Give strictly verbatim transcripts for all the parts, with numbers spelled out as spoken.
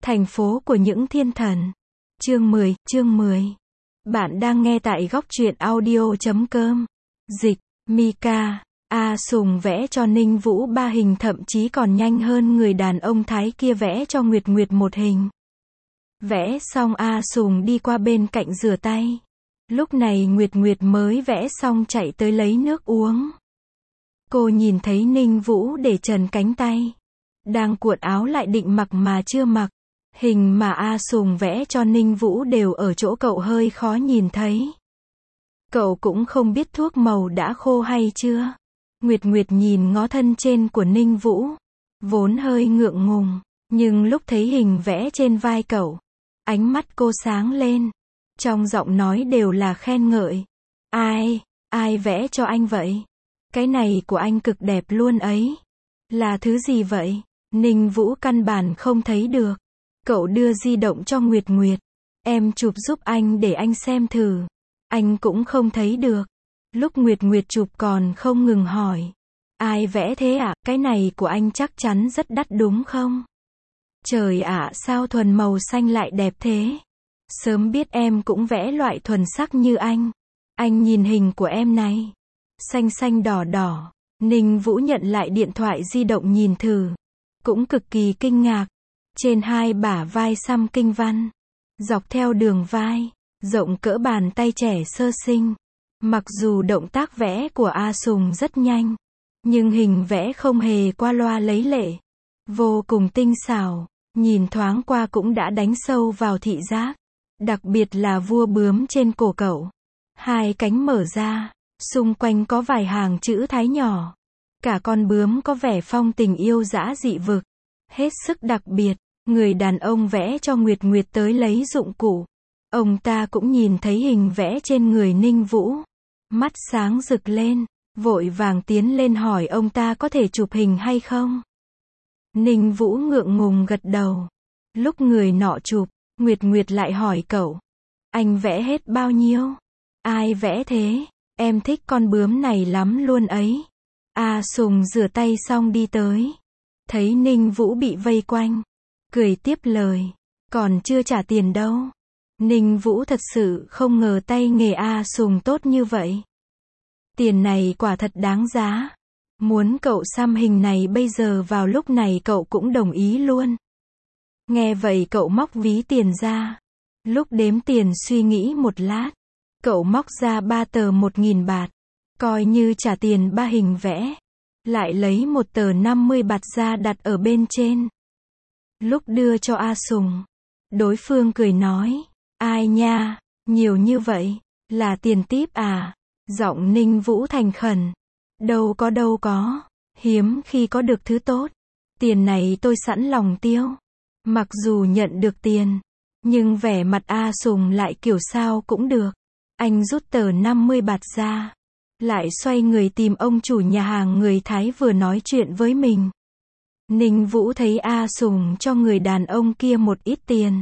Thành phố của những thiên thần. Chương mười, chương mười. Bạn đang nghe tại góc truyện audio chấm com. Dịch, Mika. A Sùng vẽ cho Ninh Vũ ba hình, thậm chí còn nhanh hơn người đàn ông Thái kia vẽ cho Nguyệt Nguyệt một hình. Vẽ xong A Sùng đi qua bên cạnh rửa tay. Lúc này Nguyệt Nguyệt mới vẽ xong chạy tới lấy nước uống. Cô nhìn thấy Ninh Vũ để trần cánh tay, đang cuộn áo lại định mặc mà chưa mặc. Hình mà A Sùng vẽ cho Ninh Vũ đều ở chỗ cậu hơi khó nhìn thấy. Cậu cũng không biết thuốc màu đã khô hay chưa. Nguyệt Nguyệt nhìn ngó thân trên của Ninh Vũ, vốn hơi ngượng ngùng, nhưng lúc thấy hình vẽ trên vai cậu, ánh mắt cô sáng lên, trong giọng nói đều là khen ngợi. Ai, ai vẽ cho anh vậy? Cái này của anh cực đẹp luôn ấy. Là thứ gì vậy? Ninh Vũ căn bản không thấy được. Cậu đưa di động cho Nguyệt Nguyệt. Em chụp giúp anh để anh xem thử. Anh cũng không thấy được. Lúc Nguyệt Nguyệt chụp còn không ngừng hỏi. Ai vẽ thế ạ? À? Cái này của anh chắc chắn rất đắt đúng không? Trời ạ, à, sao thuần màu xanh lại đẹp thế? Sớm biết em cũng vẽ loại thuần sắc như anh. Anh nhìn hình của em này. Xanh xanh đỏ đỏ. Ninh Vũ nhận lại điện thoại di động nhìn thử. Cũng cực kỳ kinh ngạc. Trên hai bả vai xăm kinh văn. Dọc theo đường vai, rộng cỡ bàn tay trẻ sơ sinh. Mặc dù động tác vẽ của A Sùng rất nhanh, nhưng hình vẽ không hề qua loa lấy lệ. Vô cùng tinh xảo, nhìn thoáng qua cũng đã đánh sâu vào thị giác. Đặc biệt là vua bướm trên cổ cậu. Hai cánh mở ra, xung quanh có vài hàng chữ Thái nhỏ. Cả con bướm có vẻ phong tình yêu dã dị vực. Hết sức đặc biệt. Người đàn ông vẽ cho Nguyệt Nguyệt tới lấy dụng cụ. Ông ta cũng nhìn thấy hình vẽ trên người Ninh Vũ. Mắt sáng rực lên, vội vàng tiến lên hỏi ông ta có thể chụp hình hay không. Ninh Vũ ngượng ngùng gật đầu. Lúc người nọ chụp, Nguyệt Nguyệt lại hỏi cậu. Anh vẽ hết bao nhiêu? Ai vẽ thế? Em thích con bướm này lắm luôn ấy. A Sùng rửa tay xong đi tới. Thấy Ninh Vũ bị vây quanh. Cười tiếp lời. Còn chưa trả tiền đâu. Ninh Vũ thật sự không ngờ tay nghề A Sùng tốt như vậy. Tiền này quả thật đáng giá. Muốn cậu xăm hình này bây giờ vào lúc này cậu cũng đồng ý luôn. Nghe vậy cậu móc ví tiền ra. Lúc đếm tiền suy nghĩ một lát. Cậu móc ra ba tờ một nghìn bạt. Coi như trả tiền ba hình vẽ. Lại lấy một tờ năm mươi bạt ra đặt ở bên trên. Lúc đưa cho A Sùng, đối phương cười nói, ai nha, nhiều như vậy, là tiền típ à? Giọng Ninh Vũ thành khẩn, đâu có đâu có, hiếm khi có được thứ tốt, tiền này tôi sẵn lòng tiêu. Mặc dù nhận được tiền, nhưng vẻ mặt A Sùng lại kiểu sao cũng được. Anh rút tờ năm mươi bạt ra, lại xoay người tìm ông chủ nhà hàng người Thái vừa nói chuyện với mình. Ninh Vũ thấy A Sùng cho người đàn ông kia một ít tiền.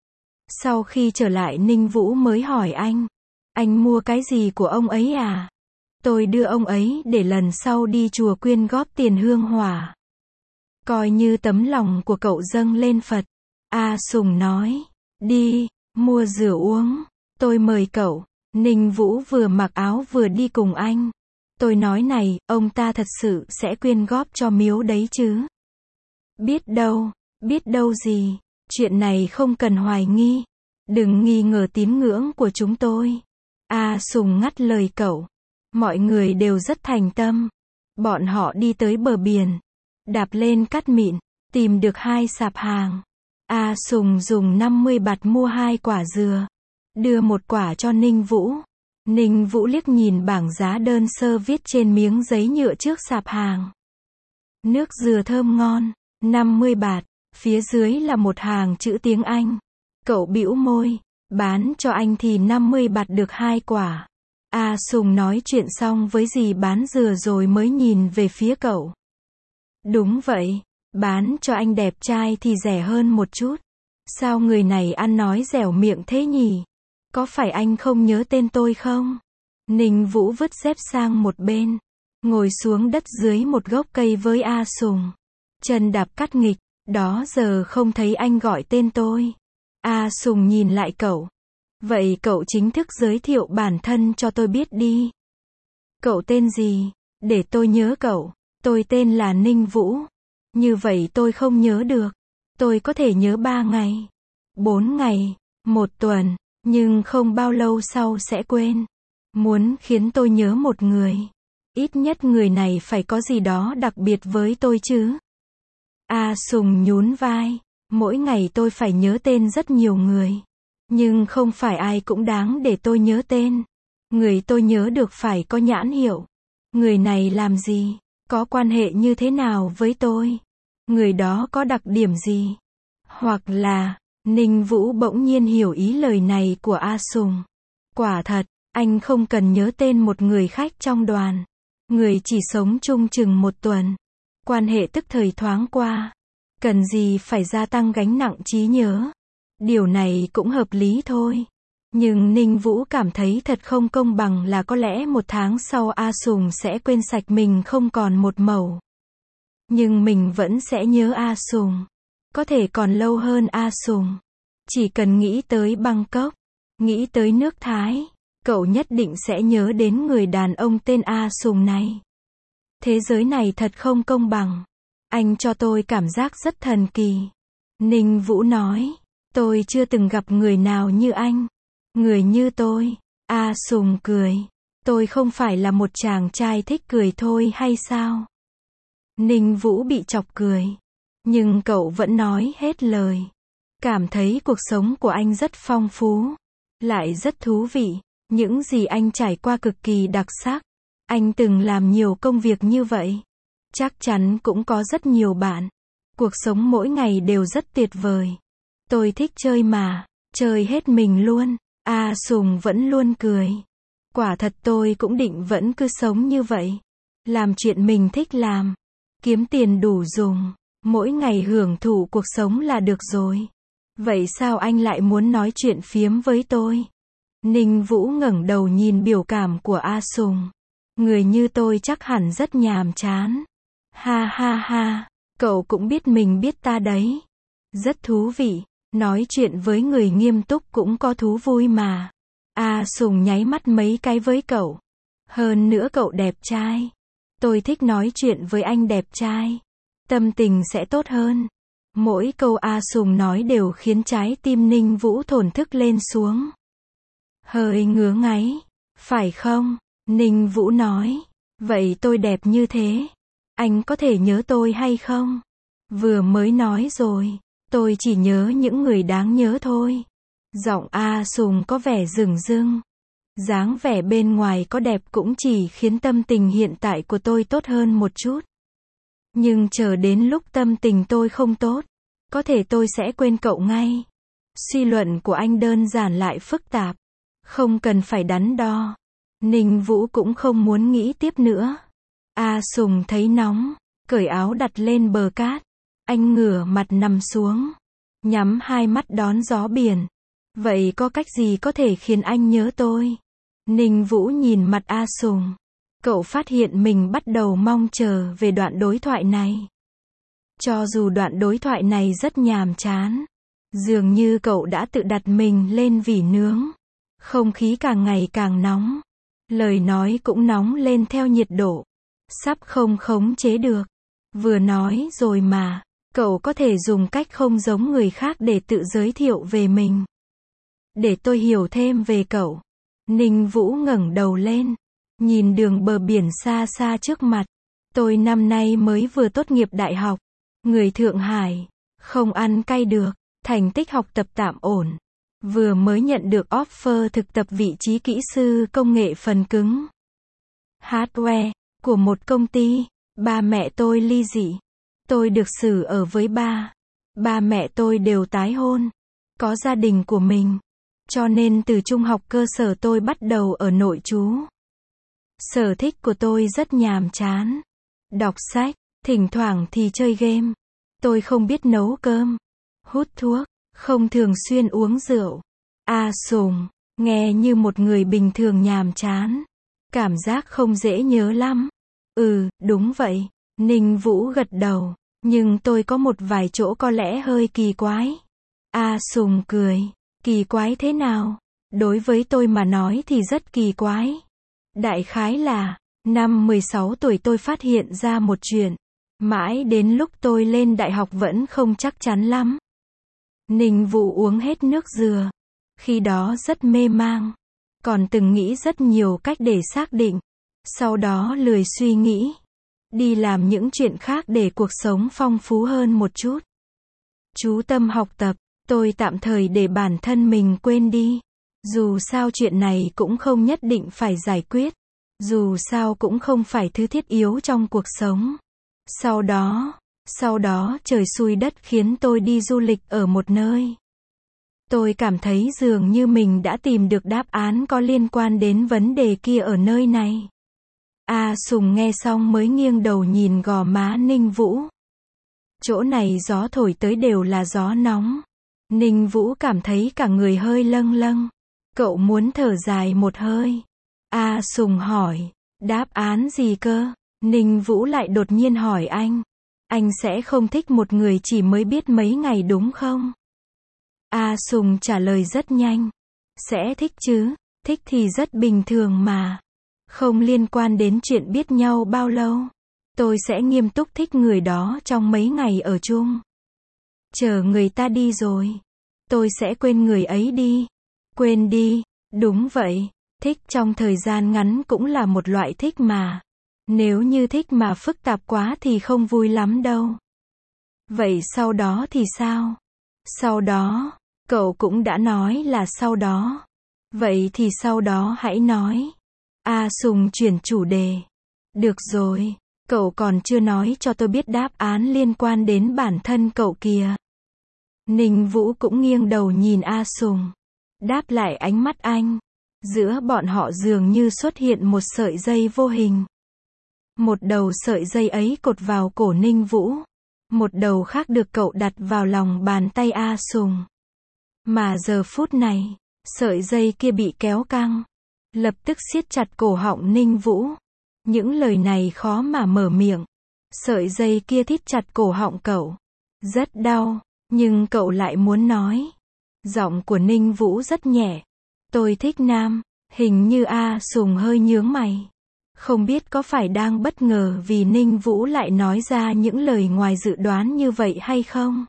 Sau khi trở lại Ninh Vũ mới hỏi anh. Anh mua cái gì của ông ấy à? Tôi đưa ông ấy để lần sau đi chùa quyên góp tiền hương hỏa. Coi như tấm lòng của cậu dâng lên Phật. A Sùng nói. Đi, mua rửa uống. Tôi mời cậu. Ninh Vũ vừa mặc áo vừa đi cùng anh. Tôi nói này, ông ta thật sự sẽ quyên góp cho miếu đấy chứ? Biết đâu, biết đâu gì, chuyện này không cần hoài nghi, đừng nghi ngờ tín ngưỡng của chúng tôi. A Sùng ngắt lời cậu, mọi người đều rất thành tâm. Bọn họ đi tới bờ biển, đạp lên cát mịn, tìm được hai sạp hàng. A Sùng dùng năm mươi bạt mua hai quả dừa, đưa một quả cho Ninh Vũ. Ninh Vũ liếc nhìn bảng giá đơn sơ viết trên miếng giấy nhựa trước sạp hàng. Nước dừa thơm ngon. năm mươi bạt, phía dưới là một hàng chữ tiếng Anh. Cậu bĩu môi, bán cho anh thì năm mươi bạt được hai quả. A Sùng nói chuyện xong với dì bán dừa rồi mới nhìn về phía cậu. Đúng vậy, bán cho anh đẹp trai thì rẻ hơn một chút. Sao người này ăn nói dẻo miệng thế nhỉ? Có phải anh không nhớ tên tôi không? Ninh Vũ vứt dép sang một bên, ngồi xuống đất dưới một gốc cây với A Sùng. Chân đạp cắt nghịch, Đó giờ không thấy anh gọi tên tôi. A Sùng nhìn lại cậu. Vậy cậu chính thức giới thiệu bản thân cho tôi biết đi. Cậu tên gì? Để tôi nhớ cậu. Tôi tên là Ninh Vũ. Như vậy tôi không nhớ được. Tôi có thể nhớ ba ngày, bốn ngày, một tuần, nhưng không bao lâu sau sẽ quên. Muốn khiến tôi nhớ một người, ít nhất người này phải có gì đó đặc biệt với tôi chứ. A Sùng nhún vai. Mỗi ngày tôi phải nhớ tên rất nhiều người. Nhưng không phải ai cũng đáng để tôi nhớ tên. Người tôi nhớ được phải có nhãn hiệu. Người này làm gì? Có quan hệ như thế nào với tôi? Người đó có đặc điểm gì? Hoặc là, Ninh Vũ bỗng nhiên hiểu ý lời này của A Sùng. Quả thật, anh không cần nhớ tên một người khách trong đoàn. Người chỉ sống chung chừng một tuần. Quan hệ tức thời thoáng qua. Cần gì phải gia tăng gánh nặng trí nhớ. Điều này cũng hợp lý thôi. Nhưng Ninh Vũ cảm thấy thật không công bằng là có lẽ một tháng sau A Sùng sẽ quên sạch mình không còn một mẩu. Nhưng mình vẫn sẽ nhớ A Sùng. Có thể còn lâu hơn A Sùng. Chỉ cần nghĩ tới Bangkok, nghĩ tới nước Thái, cậu nhất định sẽ nhớ đến người đàn ông tên A Sùng này. Thế giới này thật không công bằng. Anh cho tôi cảm giác rất thần kỳ. Ninh Vũ nói, tôi chưa từng gặp người nào như anh. Người như tôi. A Sùng cười. Tôi không phải là một chàng trai thích cười thôi hay sao? Ninh Vũ bị chọc cười. Nhưng cậu vẫn nói hết lời. Cảm thấy cuộc sống của anh rất phong phú. Lại rất thú vị. Những gì anh trải qua cực kỳ đặc sắc. Anh từng làm nhiều công việc như vậy. Chắc chắn cũng có rất nhiều bạn. Cuộc sống mỗi ngày đều rất tuyệt vời. Tôi thích chơi mà. Chơi hết mình luôn. A Sùng vẫn luôn cười. Quả thật tôi cũng định vẫn cứ sống như vậy. Làm chuyện mình thích làm. Kiếm tiền đủ dùng. Mỗi ngày hưởng thụ cuộc sống là được rồi. Vậy sao anh lại muốn nói chuyện phiếm với tôi? Ninh Vũ ngẩng đầu nhìn biểu cảm của A Sùng. Người như tôi chắc hẳn rất nhàm chán. Ha ha ha, cậu cũng biết mình biết ta đấy. Rất thú vị, nói chuyện với người nghiêm túc cũng có thú vui mà. A Sùng nháy mắt mấy cái với cậu. Hơn nữa cậu đẹp trai. Tôi thích nói chuyện với anh đẹp trai. Tâm tình sẽ tốt hơn. Mỗi câu A Sùng nói đều khiến trái tim Ninh Vũ thổn thức lên xuống. Hơi ngứa ngáy. Phải không? Ninh Vũ nói. Vậy tôi đẹp như thế. Anh có thể nhớ tôi hay không? Vừa mới nói rồi. Tôi chỉ nhớ những người đáng nhớ thôi. Giọng A Sùng có vẻ rừng rưng. Dáng vẻ bên ngoài có đẹp cũng chỉ khiến tâm tình hiện tại của tôi tốt hơn một chút. Nhưng chờ đến lúc tâm tình tôi không tốt, có thể tôi sẽ quên cậu ngay. Suy luận của anh đơn giản lại phức tạp. Không cần phải đắn đo. Ninh Vũ cũng không muốn nghĩ tiếp nữa. A Sùng thấy nóng, cởi áo đặt lên bờ cát. Anh ngửa mặt nằm xuống, nhắm hai mắt đón gió biển. Vậy có cách gì có thể khiến anh nhớ tôi? Ninh Vũ nhìn mặt A Sùng. Cậu phát hiện mình bắt đầu mong chờ về đoạn đối thoại này. Cho dù đoạn đối thoại này rất nhàm chán. Dường như cậu đã tự đặt mình lên vỉ nướng. Không khí càng ngày càng nóng. Lời nói cũng nóng lên theo nhiệt độ. Sắp không khống chế được. Vừa nói rồi mà. Cậu có thể dùng cách không giống người khác để tự giới thiệu về mình. Để tôi hiểu thêm về cậu. Ninh Vũ ngẩng đầu lên. Nhìn đường bờ biển xa xa trước mặt. Tôi năm nay mới vừa tốt nghiệp đại học. Người Thượng Hải. Không ăn cay được. Thành tích học tập tạm ổn. Vừa mới nhận được offer thực tập vị trí kỹ sư công nghệ phần cứng hardware của một công ty. Ba mẹ tôi ly dị. Tôi được xử ở với ba. Ba mẹ tôi đều tái hôn. Có gia đình của mình. Cho nên từ trung học cơ sở tôi bắt đầu ở nội trú. Sở thích của tôi rất nhàm chán. Đọc sách, thỉnh thoảng thì chơi game. Tôi không biết nấu cơm, hút thuốc, không thường xuyên uống rượu. A Sùng, nghe như một người bình thường nhàm chán. Cảm giác không dễ nhớ lắm. Ừ, đúng vậy. Ninh Vũ gật đầu. Nhưng tôi có một vài chỗ có lẽ hơi kỳ quái. A Sùng cười. Kỳ quái thế nào? Đối với tôi mà nói thì rất kỳ quái. Đại khái là, năm mười sáu tuổi tôi phát hiện ra một chuyện. Mãi đến lúc tôi lên đại học vẫn không chắc chắn lắm. Ninh Vũ uống hết nước dừa. Khi đó rất mê mang. Còn từng nghĩ rất nhiều cách để xác định. Sau đó lười suy nghĩ. Đi làm những chuyện khác để cuộc sống phong phú hơn một chút. Chú tâm học tập, tôi tạm thời để bản thân mình quên đi. Dù sao chuyện này cũng không nhất định phải giải quyết. Dù sao cũng không phải thứ thiết yếu trong cuộc sống. Sau đó, sau đó trời xui đất khiến tôi đi du lịch ở một nơi. Tôi cảm thấy dường như mình đã tìm được đáp án có liên quan đến vấn đề kia ở nơi này. A Sùng nghe xong mới nghiêng đầu nhìn gò má Ninh Vũ. Chỗ này gió thổi tới đều là gió nóng. Ninh Vũ cảm thấy cả người hơi lâng lâng. Cậu muốn thở dài một hơi. A Sùng hỏi, đáp án gì cơ? Ninh Vũ lại đột nhiên hỏi anh. Anh sẽ không thích một người chỉ mới biết mấy ngày đúng không? A Sùng trả lời rất nhanh. Sẽ thích chứ, thích thì rất bình thường mà. Không liên quan đến chuyện biết nhau bao lâu. Tôi sẽ nghiêm túc thích người đó trong mấy ngày ở chung. Chờ người ta đi rồi, tôi sẽ quên người ấy đi. Quên đi, đúng vậy, thích trong thời gian ngắn cũng là một loại thích mà. Nếu như thích mà phức tạp quá thì không vui lắm đâu. Vậy sau đó thì sao? Sau đó, cậu cũng đã nói là sau đó. Vậy thì sau đó hãy nói. A Sùng chuyển chủ đề. Được rồi, cậu còn chưa nói cho tôi biết đáp án liên quan đến bản thân cậu kìa. Ninh Vũ cũng nghiêng đầu nhìn A Sùng. Đáp lại ánh mắt anh. Giữa bọn họ dường như xuất hiện một sợi dây vô hình. Một đầu sợi dây ấy cột vào cổ Ninh Vũ. Một đầu khác được cậu đặt vào lòng bàn tay A Sùng. Mà giờ phút này, sợi dây kia bị kéo căng. Lập tức siết chặt cổ họng Ninh Vũ. Những lời này khó mà mở miệng. Sợi dây kia thít chặt cổ họng cậu. Rất đau, nhưng cậu lại muốn nói. Giọng của Ninh Vũ rất nhẹ. Tôi thích nam. Hình như A Sùng hơi nhướng mày. Không biết có phải đang bất ngờ vì Ninh Vũ lại nói ra những lời ngoài dự đoán như vậy hay không?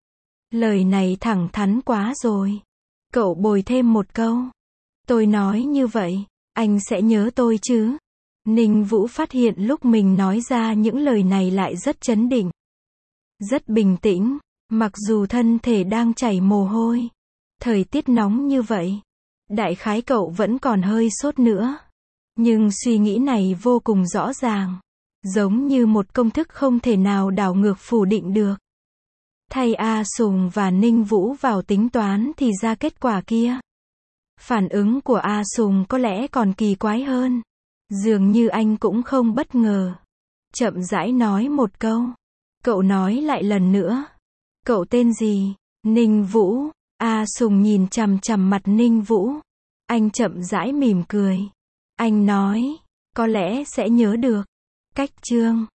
Lời này thẳng thắn quá rồi. Cậu bồi thêm một câu. Tôi nói như vậy, anh sẽ nhớ tôi chứ? Ninh Vũ phát hiện lúc mình nói ra những lời này lại rất trấn định. Rất bình tĩnh, mặc dù thân thể đang chảy mồ hôi. Thời tiết nóng như vậy. Đại khái cậu vẫn còn hơi sốt nữa. Nhưng suy nghĩ này vô cùng rõ ràng. Giống như một công thức không thể nào đảo ngược phủ định được. Thay A Sùng và Ninh Vũ vào tính toán thì ra kết quả kia. Phản ứng của A Sùng có lẽ còn kỳ quái hơn. Dường như anh cũng không bất ngờ. Chậm rãi nói một câu. Cậu nói lại lần nữa. Cậu tên gì? Ninh Vũ. A Sùng nhìn chằm chằm mặt Ninh Vũ. Anh chậm rãi mỉm cười. Anh nói, có lẽ sẽ nhớ được. Cách chương